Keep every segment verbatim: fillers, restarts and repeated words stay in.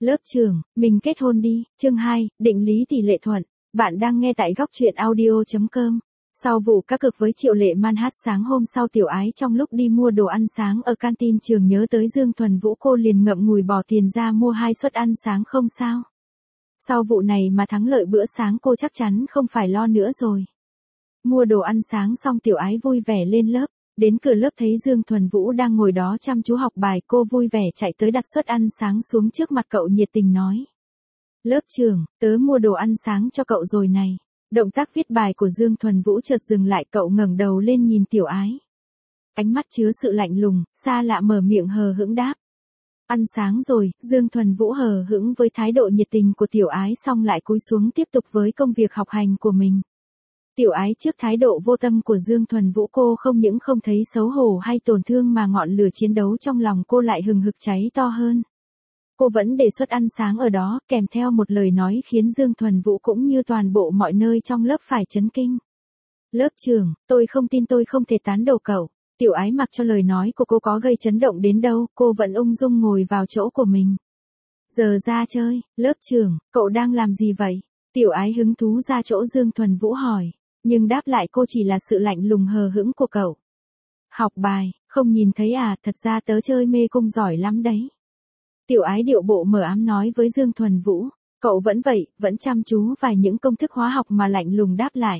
Lớp trưởng, mình kết hôn đi, chương hai, định lý tỷ lệ thuận. Bạn đang nghe tại góc truyện audio chấm com. Sau vụ cá cược với Triệu Lệ Manhat sáng hôm sau Tiểu Ái trong lúc đi mua đồ ăn sáng ở canteen trường nhớ tới Dương Thuần Vũ, cô liền ngậm ngùi bỏ tiền ra mua hai suất ăn sáng không sao. Sau vụ này mà thắng lợi bữa sáng cô chắc chắn không phải lo nữa rồi. Mua đồ ăn sáng xong Tiểu Ái vui vẻ lên lớp. Đến cửa lớp thấy Dương Thuần Vũ đang ngồi đó chăm chú học bài, cô vui vẻ chạy tới đặt suất ăn sáng xuống trước mặt cậu, nhiệt tình nói. Lớp trưởng, tớ mua đồ ăn sáng cho cậu rồi này. Động tác viết bài của Dương Thuần Vũ chợt dừng lại, cậu ngẩng đầu lên nhìn Tiểu Ái. Ánh mắt chứa sự lạnh lùng, xa lạ, mở miệng hờ hững đáp. Ăn sáng rồi. Dương Thuần Vũ hờ hững với thái độ nhiệt tình của Tiểu Ái xong lại cúi xuống tiếp tục với công việc học hành của mình. Tiểu Ái trước thái độ vô tâm của Dương Thuần Vũ, cô không những không thấy xấu hổ hay tổn thương mà ngọn lửa chiến đấu trong lòng cô lại hừng hực cháy to hơn. Cô vẫn đề xuất ăn sáng ở đó, kèm theo một lời nói khiến Dương Thuần Vũ cũng như toàn bộ mọi nơi trong lớp phải chấn kinh. Lớp trưởng, tôi không tin, tôi không thể tán đổ cậu. Tiểu Ái mặc cho lời nói của cô có gây chấn động đến đâu, cô vẫn ung dung ngồi vào chỗ của mình. Giờ ra chơi. Lớp trưởng, cậu đang làm gì vậy? Tiểu Ái hứng thú ra chỗ Dương Thuần Vũ hỏi. Nhưng đáp lại cô chỉ là sự lạnh lùng hờ hững của cậu. Học bài, không nhìn thấy à, thật ra tớ chơi mê cung giỏi lắm đấy. Tiểu Ái điệu bộ mờ ám nói với Dương Thuần Vũ. Cậu vẫn vậy, vẫn chăm chú vài những công thức hóa học mà lạnh lùng đáp lại.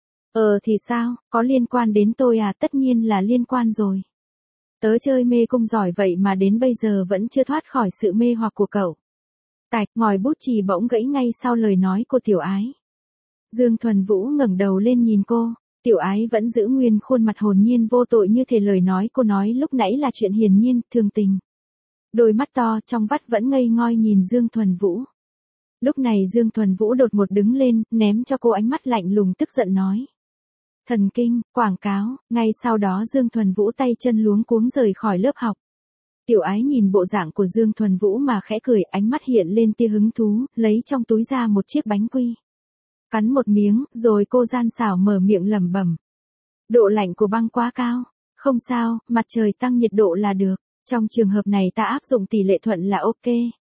Ờ thì sao, có liên quan đến tôi à? Tất nhiên là liên quan rồi. Tớ chơi mê cung giỏi vậy mà đến bây giờ vẫn chưa thoát khỏi sự mê hoặc của cậu. Tạch, ngòi bút chì bỗng gãy ngay sau lời nói của Tiểu Ái. Dương Thuần Vũ ngẩng đầu lên nhìn cô, Tiểu Ái vẫn giữ nguyên khuôn mặt hồn nhiên vô tội như thể lời nói cô nói lúc nãy là chuyện hiển nhiên, thường tình. Đôi mắt to trong vắt vẫn ngây ngoi nhìn Dương Thuần Vũ. Lúc này Dương Thuần Vũ đột ngột đứng lên, ném cho cô ánh mắt lạnh lùng tức giận nói. Thần kinh, quảng cáo. Ngay sau đó Dương Thuần Vũ tay chân luống cuống rời khỏi lớp học. Tiểu Ái nhìn bộ dạng của Dương Thuần Vũ mà khẽ cười, ánh mắt hiện lên tia hứng thú, lấy trong túi ra một chiếc bánh quy. Cắn một miếng, rồi cô gian xảo mở miệng lẩm bẩm. Độ lạnh của băng quá cao. Không sao, mặt trời tăng nhiệt độ là được. Trong trường hợp này ta áp dụng tỷ lệ thuận là ok.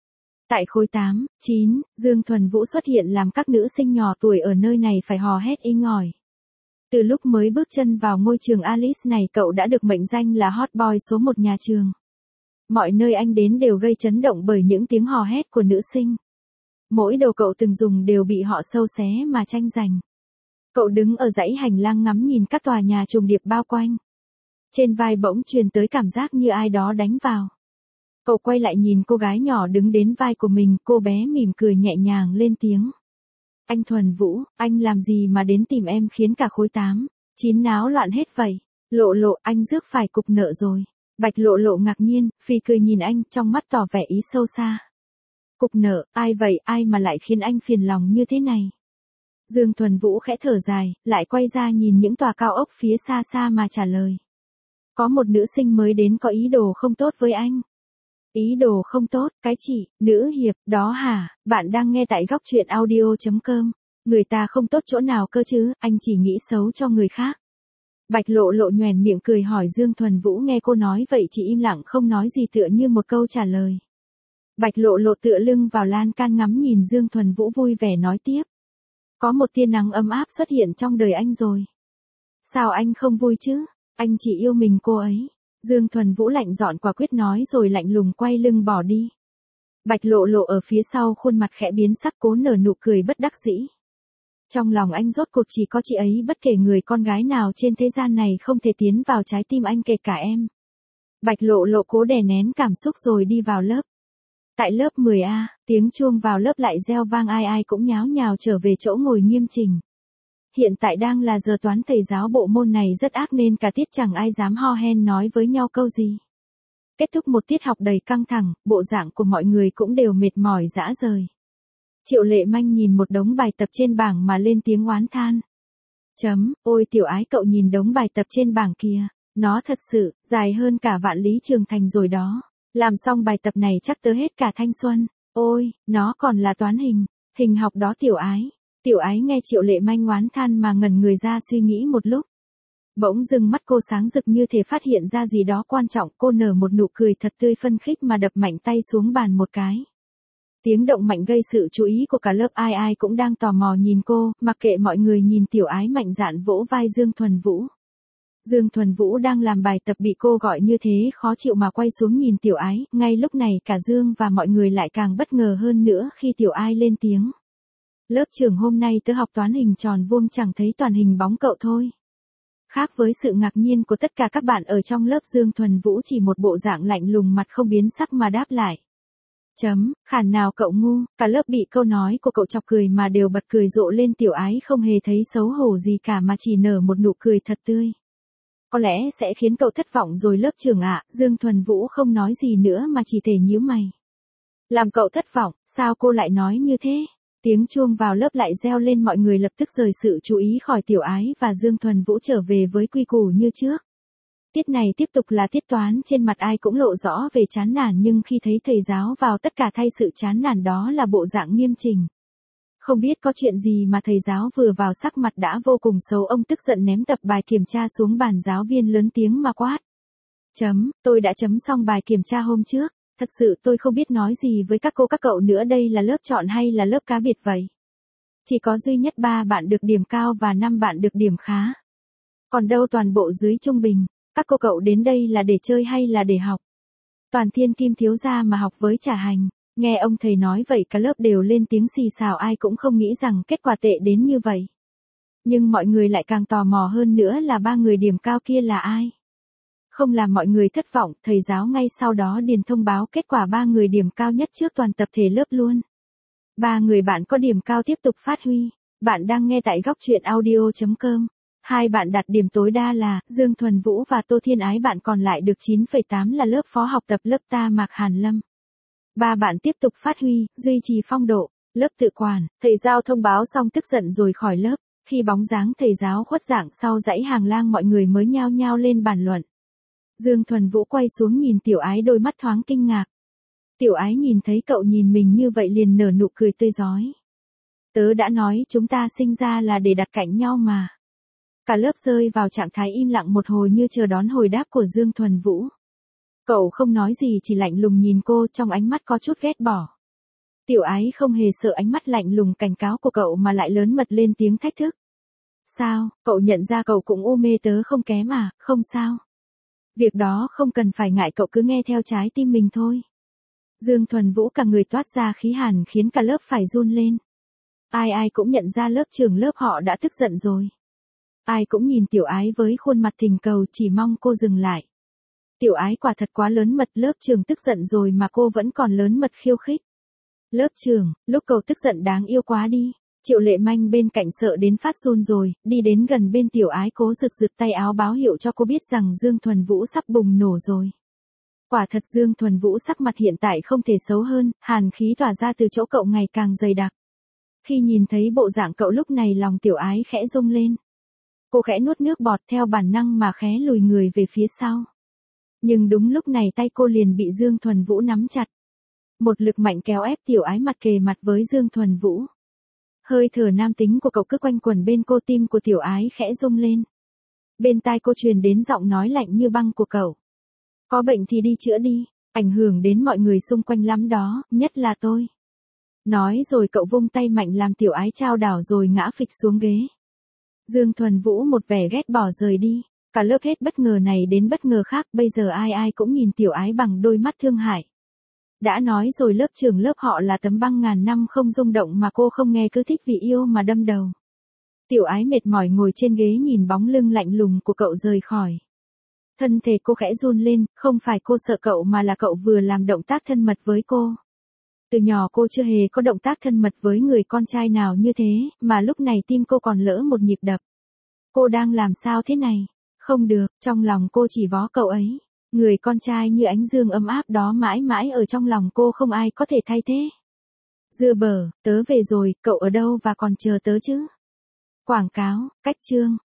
Tại khối tám, chín, Dương Thuần Vũ xuất hiện làm các nữ sinh nhỏ tuổi ở nơi này phải hò hét inh ỏi. Từ lúc mới bước chân vào ngôi trường Alice này, cậu đã được mệnh danh là hot boy số một nhà trường. Mọi nơi anh đến đều gây chấn động bởi những tiếng hò hét của nữ sinh. Mỗi đồ cậu từng dùng đều bị họ sâu xé mà tranh giành. Cậu đứng ở dãy hành lang ngắm nhìn các tòa nhà trùng điệp bao quanh. Trên vai bỗng truyền tới cảm giác như ai đó đánh vào. Cậu quay lại nhìn cô gái nhỏ đứng đến vai của mình, cô bé mỉm cười nhẹ nhàng lên tiếng. Anh Thuần Vũ, anh làm gì mà đến tìm em khiến cả khối tám, chín náo loạn hết vậy? Lộ Lộ, anh rước phải cục nợ rồi. Bạch Lộ Lộ ngạc nhiên, phì cười nhìn anh, trong mắt tỏ vẻ ý sâu xa. Cục nợ, ai vậy, ai mà lại khiến anh phiền lòng như thế này? Dương Thuần Vũ khẽ thở dài, lại quay ra nhìn những tòa cao ốc phía xa xa mà trả lời. Có một nữ sinh mới đến có ý đồ không tốt với anh. Ý đồ không tốt, cái chị, nữ hiệp, đó hả? Bạn đang nghe tại góc truyện audio chấm com. Người ta không tốt chỗ nào cơ chứ, anh chỉ nghĩ xấu cho người khác. Bạch Lộ Lộ nhoẻn miệng cười hỏi Dương Thuần Vũ, nghe cô nói vậy chị im lặng không nói gì, tựa như một câu trả lời. Bạch Lộ Lộ tựa lưng vào lan can ngắm nhìn Dương Thuần Vũ vui vẻ nói tiếp. Có một tia nắng ấm áp xuất hiện trong đời anh rồi. Sao anh không vui chứ? Anh chỉ yêu mình cô ấy. Dương Thuần Vũ lạnh giọng quả quyết nói rồi lạnh lùng quay lưng bỏ đi. Bạch Lộ Lộ ở phía sau khuôn mặt khẽ biến sắc, cố nở nụ cười bất đắc dĩ. Trong lòng anh rốt cuộc chỉ có chị ấy, bất kể người con gái nào trên thế gian này không thể tiến vào trái tim anh kể cả em. Bạch Lộ Lộ cố đè nén cảm xúc rồi đi vào lớp. Tại lớp mười A, tiếng chuông vào lớp lại reo vang, ai ai cũng nháo nhào trở về chỗ ngồi nghiêm chỉnh. Hiện tại đang là giờ toán, thầy giáo bộ môn này rất ác nên cả tiết chẳng ai dám ho hen nói với nhau câu gì. Kết thúc một tiết học đầy căng thẳng, bộ dạng của mọi người cũng đều mệt mỏi rã rời. Triệu Lệ Manh nhìn một đống bài tập trên bảng mà lên tiếng oán than. Chấm, ôi Tiểu Ái, cậu nhìn đống bài tập trên bảng kia, nó thật sự dài hơn cả Vạn Lý Trường Thành rồi đó. Làm xong bài tập này chắc tớ hết cả thanh xuân. Ôi, nó còn là toán hình, hình học đó Tiểu Ái. Tiểu Ái nghe Triệu Lệ Manh oán than mà ngẩn người ra suy nghĩ một lúc. Bỗng dưng mắt cô sáng rực như thể phát hiện ra gì đó quan trọng, cô nở một nụ cười thật tươi phân khích mà đập mạnh tay xuống bàn một cái. Tiếng động mạnh gây sự chú ý của cả lớp, ai ai cũng đang tò mò nhìn cô, mặc kệ mọi người nhìn tiểu ái mạnh dạn vỗ vai Dương Thuần Vũ. Dương Thuần Vũ đang làm bài tập bị cô gọi như thế khó chịu mà quay xuống nhìn tiểu ái, ngay lúc này cả Dương và mọi người lại càng bất ngờ hơn nữa khi tiểu ái lên tiếng. Lớp trưởng hôm nay tớ học toán hình tròn vuông chẳng thấy toàn hình bóng cậu thôi. Khác với sự ngạc nhiên của tất cả các bạn ở trong lớp, Dương Thuần Vũ chỉ một bộ dạng lạnh lùng mặt không biến sắc mà đáp lại. Chấm, khản nào cậu ngu, cả lớp bị câu nói của cậu chọc cười mà đều bật cười rộ lên, tiểu ái không hề thấy xấu hổ gì cả mà chỉ nở một nụ cười thật tươi. Có lẽ sẽ khiến cậu thất vọng rồi lớp trưởng ạ, Dương Thuần Vũ không nói gì nữa mà chỉ thể nhíu mày. Làm cậu thất vọng, sao cô lại nói như thế? Tiếng chuông vào lớp lại reo lên, mọi người lập tức rời sự chú ý khỏi tiểu ái và Dương Thuần Vũ trở về với quy củ như trước. Tiết này tiếp tục là tiết toán, trên mặt ai cũng lộ rõ về chán nản, nhưng khi thấy thầy giáo vào tất cả thay sự chán nản đó là bộ dạng nghiêm chỉnh. Không biết có chuyện gì mà thầy giáo vừa vào sắc mặt đã vô cùng xấu, ông tức giận ném tập bài kiểm tra xuống bàn, giáo viên lớn tiếng mà quát. Chấm, tôi đã chấm xong bài kiểm tra hôm trước, thật sự tôi không biết nói gì với các cô các cậu nữa, đây là lớp chọn hay là lớp cá biệt vậy? Chỉ có duy nhất ba bạn được điểm cao và năm bạn được điểm khá. Còn đâu toàn bộ dưới trung bình, các cô cậu đến đây là để chơi hay là để học? Toàn thiên kim thiếu gia mà học với trả hành. Nghe ông thầy nói vậy cả lớp đều lên tiếng xì xào, ai cũng không nghĩ rằng kết quả tệ đến như vậy. Nhưng mọi người lại càng tò mò hơn nữa là ba người điểm cao kia là ai. Không làm mọi người thất vọng, thầy giáo ngay sau đó điền thông báo kết quả ba người điểm cao nhất trước toàn tập thể lớp luôn. Ba người bạn có điểm cao tiếp tục phát huy. Bạn đang nghe tại góc truyện audio chấm com. Hai bạn đạt điểm tối đa là Dương Thuần Vũ và Tô Thiên Ái, bạn còn lại được chín phẩy tám là lớp phó học tập lớp ta Mạc Hàn Lâm. Ba bạn tiếp tục phát huy, duy trì phong độ. Lớp tự quản, thầy giáo thông báo xong tức giận rồi khỏi lớp. Khi bóng dáng thầy giáo khuất dạng sau dãy hàng lang, mọi người mới nhao nhao lên bàn luận. Dương Thuần Vũ quay xuống nhìn tiểu ái, đôi mắt thoáng kinh ngạc. Tiểu ái nhìn thấy cậu nhìn mình như vậy liền nở nụ cười tươi rói. Tớ đã nói chúng ta sinh ra là để đặt cạnh nhau mà. Cả lớp rơi vào trạng thái im lặng một hồi như chờ đón hồi đáp của Dương Thuần Vũ. Cậu không nói gì, chỉ lạnh lùng nhìn cô, trong ánh mắt có chút ghét bỏ. Tiểu ái không hề sợ ánh mắt lạnh lùng cảnh cáo của cậu mà lại lớn mật lên tiếng thách thức. Sao, cậu nhận ra cậu cũng u mê tớ không kém à, không sao. Việc đó không cần phải ngại, cậu cứ nghe theo trái tim mình thôi. Dương Thuần Vũ cả người toát ra khí hàn khiến cả lớp phải run lên. Ai ai cũng nhận ra lớp trưởng lớp họ đã tức giận rồi. Ai cũng nhìn tiểu ái với khuôn mặt thình cầu, chỉ mong cô dừng lại. Tiểu ái quả thật quá lớn mật, lớp trưởng tức giận rồi mà cô vẫn còn lớn mật khiêu khích. Lớp trưởng, lúc cậu tức giận đáng yêu quá đi. Triệu Lệ Manh bên cạnh sợ đến phát run rồi, đi đến gần bên tiểu ái cố rực rực tay áo báo hiệu cho cô biết rằng Dương Thuần Vũ sắp bùng nổ rồi. Quả thật Dương Thuần Vũ sắc mặt hiện tại không thể xấu hơn, hàn khí tỏa ra từ chỗ cậu ngày càng dày đặc. Khi nhìn thấy bộ dạng cậu lúc này, lòng tiểu ái khẽ rung lên. Cô khẽ nuốt nước bọt, theo bản năng mà khé lùi người về phía sau. Nhưng đúng lúc này tay cô liền bị Dương Thuần Vũ nắm chặt. Một lực mạnh kéo ép tiểu ái mặt kề mặt với Dương Thuần Vũ. Hơi thở nam tính của cậu cứ quanh quẩn bên cô, tim của tiểu ái khẽ rung lên. Bên tai cô truyền đến giọng nói lạnh như băng của cậu. Có bệnh thì đi chữa đi, ảnh hưởng đến mọi người xung quanh lắm đó, nhất là tôi. Nói rồi cậu vung tay mạnh làm tiểu ái chao đảo rồi ngã phịch xuống ghế. Dương Thuần Vũ một vẻ ghét bỏ rời đi. Cả lớp hết bất ngờ này đến bất ngờ khác, bây giờ ai ai cũng nhìn tiểu ái bằng đôi mắt thương hại. Đã nói rồi lớp trưởng lớp họ là tấm băng ngàn năm không rung động mà cô không nghe, cứ thích vì yêu mà đâm đầu. Tiểu ái mệt mỏi ngồi trên ghế nhìn bóng lưng lạnh lùng của cậu rời khỏi. Thân thể cô khẽ run lên, không phải cô sợ cậu mà là cậu vừa làm động tác thân mật với cô. Từ nhỏ cô chưa hề có động tác thân mật với người con trai nào như thế, mà lúc này tim cô còn lỡ một nhịp đập. Cô đang làm sao thế này? Không được, trong lòng cô chỉ vó cậu ấy. Người con trai như ánh dương ấm áp đó mãi mãi ở trong lòng cô, không ai có thể thay thế. Dưa bờ, tớ về rồi, cậu ở đâu và còn chờ tớ chứ? Quảng cáo, cách chương.